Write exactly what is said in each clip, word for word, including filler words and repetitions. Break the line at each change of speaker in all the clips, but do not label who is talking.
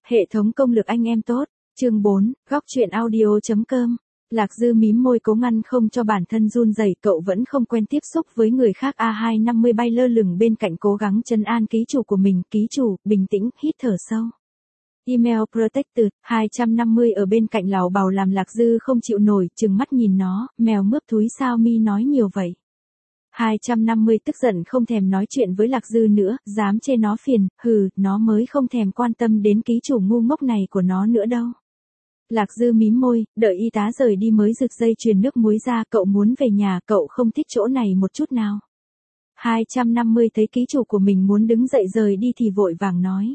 Hệ thống công lực anh em tốt. Chương bốn, góc truyện audio.com. Lạc Dư mím môi cố ngăn không cho bản thân run rẩy, cậu vẫn không quen tiếp xúc với người khác. A hai năm mươi bay lơ lửng bên cạnh cố gắng trấn an ký chủ của mình. Ký chủ, bình tĩnh, hít thở sâu. Email Protected, hai trăm năm mươi ở bên cạnh lảo bào làm Lạc Dư không chịu nổi, trừng mắt nhìn nó, mèo mướp thúi sao mi nói nhiều vậy. hai trăm năm mươi tức giận không thèm nói chuyện với Lạc Dư nữa, dám chê nó phiền, hừ, nó mới không thèm quan tâm đến ký chủ ngu ngốc này của nó nữa đâu. Lạc Dư mím môi, đợi y tá rời đi mới giựt dây chuyền nước muối ra, cậu muốn về nhà, cậu không thích chỗ này một chút nào. hai trăm năm mươi thấy ký chủ của mình muốn đứng dậy rời đi thì vội vàng nói.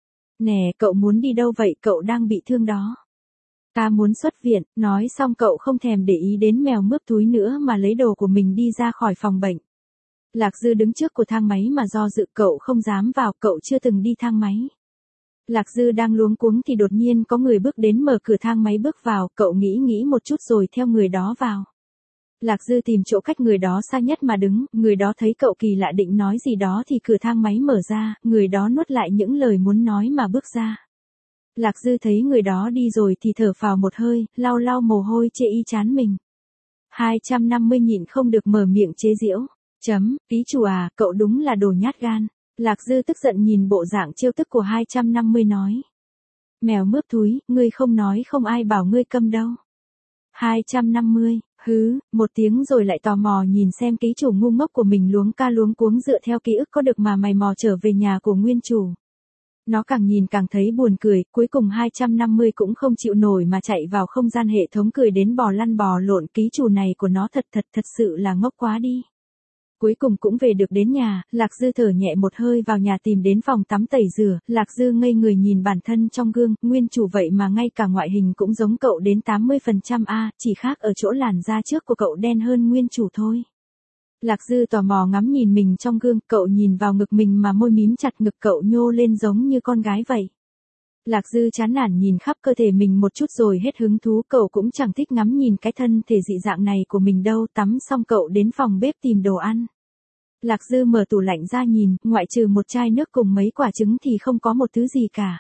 Nè, cậu muốn đi đâu vậy, cậu đang bị thương đó. Ta muốn xuất viện, nói xong cậu không thèm để ý đến mèo mướp túi nữa mà lấy đồ của mình đi ra khỏi phòng bệnh. Lạc Dư đứng trước của thang máy mà do dự, cậu không dám vào, cậu chưa từng đi thang máy. Lạc Dư đang luống cuống thì đột nhiên có người bước đến mở cửa thang máy bước vào, cậu nghĩ nghĩ một chút rồi theo người đó vào. Lạc Dư tìm chỗ cách người đó xa nhất mà đứng, người đó thấy cậu kỳ lạ định nói gì đó thì cửa thang máy mở ra, người đó nuốt lại những lời muốn nói mà bước ra. Lạc Dư thấy người đó đi rồi thì thở phào một hơi, lau lau mồ hôi chê y chán mình. hai trăm năm mươi nhịn không được mở miệng chế giễu. Chấm, ký chủ à, cậu đúng là đồ nhát gan. Lạc Dư tức giận nhìn bộ dạng trêu tức của hai trăm năm mươi nói. Mèo mướp thúi, ngươi không nói không ai bảo ngươi câm đâu. hai trăm năm mươi, hứ, một tiếng rồi lại tò mò nhìn xem ký chủ ngu ngốc của mình luống ca luống cuống dựa theo ký ức có được mà mày mò trở về nhà của nguyên chủ. Nó càng nhìn càng thấy buồn cười, cuối cùng hai trăm năm mươi cũng không chịu nổi mà chạy vào không gian hệ thống cười đến bò lăn bò lộn, ký chủ này của nó thật thật thật sự là ngốc quá đi. Cuối cùng cũng về được đến nhà, Lạc Dư thở nhẹ một hơi vào nhà tìm đến phòng tắm tẩy rửa, Lạc Dư ngây người nhìn bản thân trong gương, nguyên chủ vậy mà ngay cả ngoại hình cũng giống cậu đến tám mươi phần trăm a, chỉ khác ở chỗ làn da trước của cậu đen hơn nguyên chủ thôi. Lạc Dư tò mò ngắm nhìn mình trong gương, cậu nhìn vào ngực mình mà môi mím chặt, ngực cậu nhô lên giống như con gái vậy. Lạc Dư chán nản nhìn khắp cơ thể mình một chút rồi hết hứng thú, cậu cũng chẳng thích ngắm nhìn cái thân thể dị dạng này của mình đâu. Tắm xong cậu đến phòng bếp tìm đồ ăn. Lạc Dư mở tủ lạnh ra nhìn, ngoại trừ một chai nước cùng mấy quả trứng thì không có một thứ gì cả.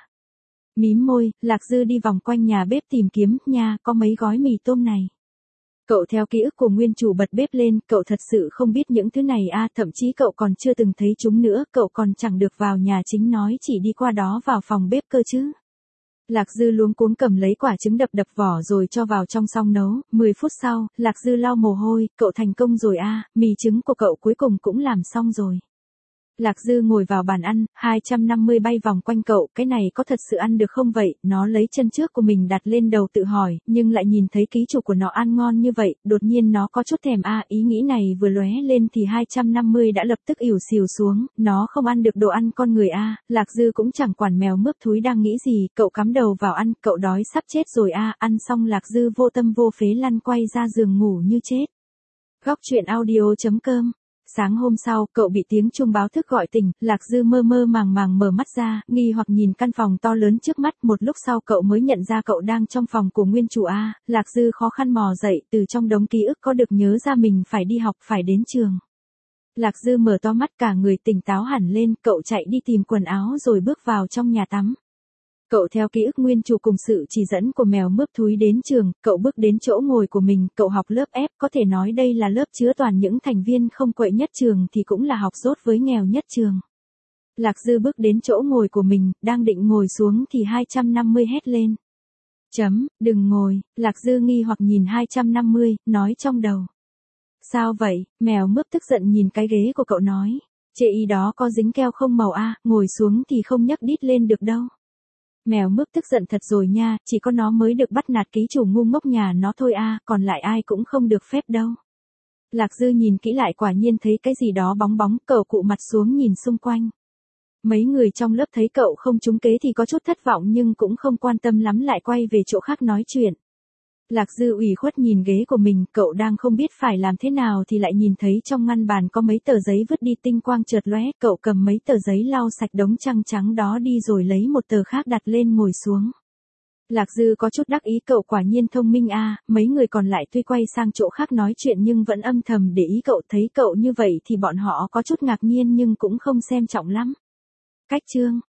Mím môi, Lạc Dư đi vòng quanh nhà bếp tìm kiếm, nha, có mấy gói mì tôm này. Cậu theo ký ức của nguyên chủ bật bếp lên, cậu thật sự không biết những thứ này a, thậm chí cậu còn chưa từng thấy chúng nữa, cậu còn chẳng được vào nhà chính nói chỉ đi qua đó vào phòng bếp cơ chứ. Lạc Dư luống cuống cầm lấy quả trứng đập đập vỏ rồi cho vào trong xong nấu, mười phút sau, Lạc Dư lau mồ hôi, cậu thành công rồi a, mì trứng của cậu cuối cùng cũng làm xong rồi. Lạc Dư ngồi vào bàn ăn, hai trăm năm mươi bay vòng quanh cậu, cái này có thật sự ăn được không vậy, nó lấy chân trước của mình đặt lên đầu tự hỏi, nhưng lại nhìn thấy ký chủ của nó ăn ngon như vậy, đột nhiên nó có chút thèm a, ý nghĩ này vừa lóe lên thì hai trăm năm mươi đã lập tức ỉu xìu xuống, nó không ăn được đồ ăn con người a, Lạc Dư cũng chẳng quản mèo mướp thúi đang nghĩ gì, cậu cắm đầu vào ăn, cậu đói sắp chết rồi a, ăn xong Lạc Dư vô tâm vô phế lăn quay ra giường ngủ như chết. Góc truyện audio.com. Sáng hôm sau, cậu bị tiếng chuông báo thức gọi tỉnh, Lạc Dư mơ mơ màng màng mở mắt ra, nghi hoặc nhìn căn phòng to lớn trước mắt, một lúc sau cậu mới nhận ra cậu đang trong phòng của nguyên chủ a, Lạc Dư khó khăn mò dậy, từ trong đống ký ức có được nhớ ra mình phải đi học, phải đến trường. Lạc Dư mở to mắt cả người tỉnh táo hẳn lên, cậu chạy đi tìm quần áo rồi bước vào trong nhà tắm. Cậu theo ký ức nguyên chủ cùng sự chỉ dẫn của mèo mướp thúi đến trường, cậu bước đến chỗ ngồi của mình, cậu học lớp F, có thể nói đây là lớp chứa toàn những thành viên không quậy nhất trường thì cũng là học dốt với nghèo nhất trường. Lạc Dư bước đến chỗ ngồi của mình, đang định ngồi xuống thì hai trăm năm mươi hét lên. Chấm, đừng ngồi, Lạc Dư nghi hoặc nhìn hai trăm năm mươi, nói trong đầu. Sao vậy, mèo mướp tức giận nhìn cái ghế của cậu nói. Chê y đó có dính keo không màu a, ngồi xuống thì không nhấc đít lên được đâu. Mèo mướp tức giận thật rồi nha, chỉ có nó mới được bắt nạt ký chủ ngu ngốc nhà nó thôi a, còn lại ai cũng không được phép đâu. Lạc Dư nhìn kỹ lại quả nhiên thấy cái gì đó bóng bóng, cậu cụ mặt xuống nhìn xung quanh. Mấy người trong lớp thấy cậu không trúng kế thì có chút thất vọng nhưng cũng không quan tâm lắm lại quay về chỗ khác nói chuyện. Lạc Dư ủy khuất nhìn ghế của mình, cậu đang không biết phải làm thế nào thì lại nhìn thấy trong ngăn bàn có mấy tờ giấy vứt đi, tinh quang chợt lóe, cậu cầm mấy tờ giấy lau sạch đống trăng trắng đó đi rồi lấy một tờ khác đặt lên ngồi xuống. Lạc Dư có chút đắc ý, cậu quả nhiên thông minh a, mấy người còn lại tuy quay sang chỗ khác nói chuyện nhưng vẫn âm thầm để ý cậu, thấy cậu như vậy thì bọn họ có chút ngạc nhiên nhưng cũng không xem trọng lắm. Cách chương